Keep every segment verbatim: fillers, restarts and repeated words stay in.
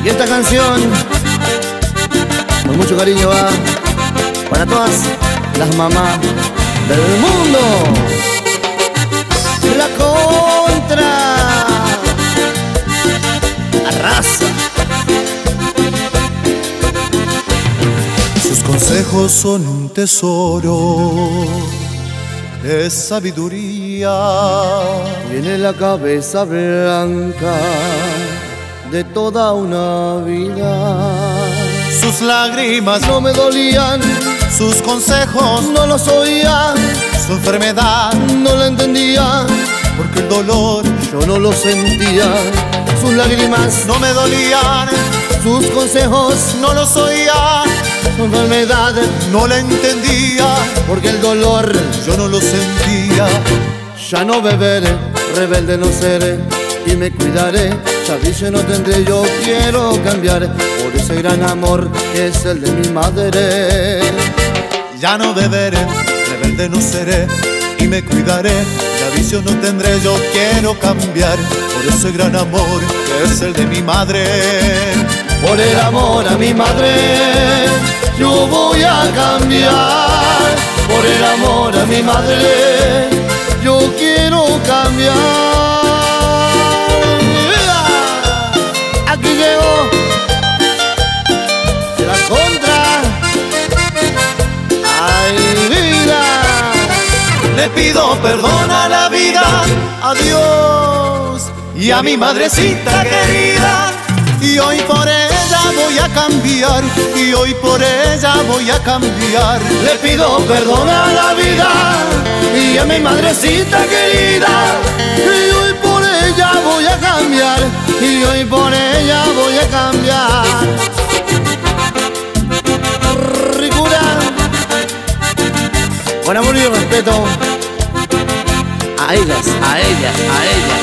Y esta canción, con mucho cariño, va para todas las mamás del mundo. La Contra arrasa. Sus consejos son un tesoro de sabiduría. Tiene la cabeza blanca de toda una vida. Sus lágrimas No me dolían, sus consejos, no los oía, su enfermedad, no la entendía, porque el dolor yo no lo sentía. Sus lágrimas, no me dolían, sus consejos, no los oía, su enfermedad, no la entendía, porque el dolor yo no lo sentía. ya no beberé, rebelde no seré y me cuidaré. Ya vicio no tendré, yo quiero cambiar por ese gran amor que es el de mi madre. Ya no beberé, rebelde no seré y me cuidaré. Ya vicio no tendré, yo quiero cambiar por ese gran amor que es el de mi madre. Por el amor a mi madre yo voy a cambiar. Por el amor a mi madre yo quiero cambiar. Aquí llegó La Contra. Ay, vida. Le pido perdón a la vida, a Dios y a mi madrecita querida. Y hoy por ella voy a cambiar, y hoy por ella voy a cambiar. Le pido perdón a la vida y a mi madrecita querida. Y hoy por ella voy a cambiar, y hoy por ella voy a cambiar. Ricura, con amor y respeto a ellas, a ellas, a ellas.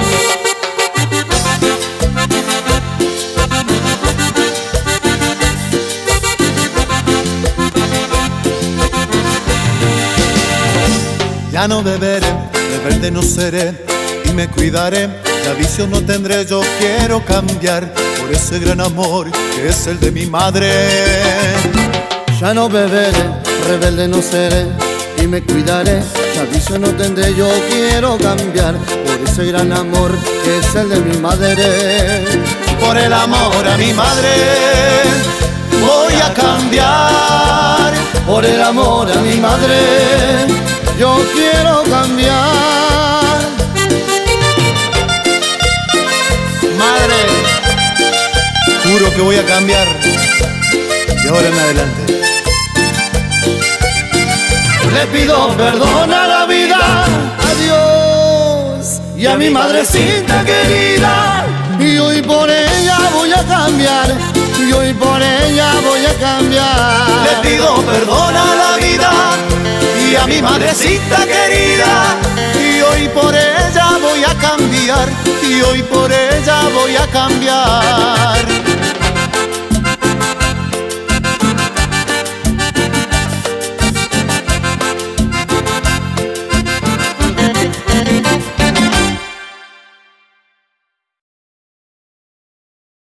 Ya no beberé, rebelde no seré y me cuidaré. Ya vicio no tendré, yo quiero cambiar por ese gran amor que es el de mi madre. Ya no beberé, rebelde no seré y me cuidaré. Ya vicio no tendré, yo quiero cambiar por ese gran amor que es el de mi madre. Por el amor a mi madre voy a cambiar. Por el amor a mi madre yo quiero cambiar. Madre, juro que voy a cambiar de ahora en adelante. Le pido perdón a la vida, a Dios y a mi madrecita querida. Y hoy por ella voy a cambiar, y hoy por ella voy a cambiar. Le pido perdón a la vida y a mi madrecita querida. Y hoy por ella voy a cambiar, y hoy por ella voy a cambiar.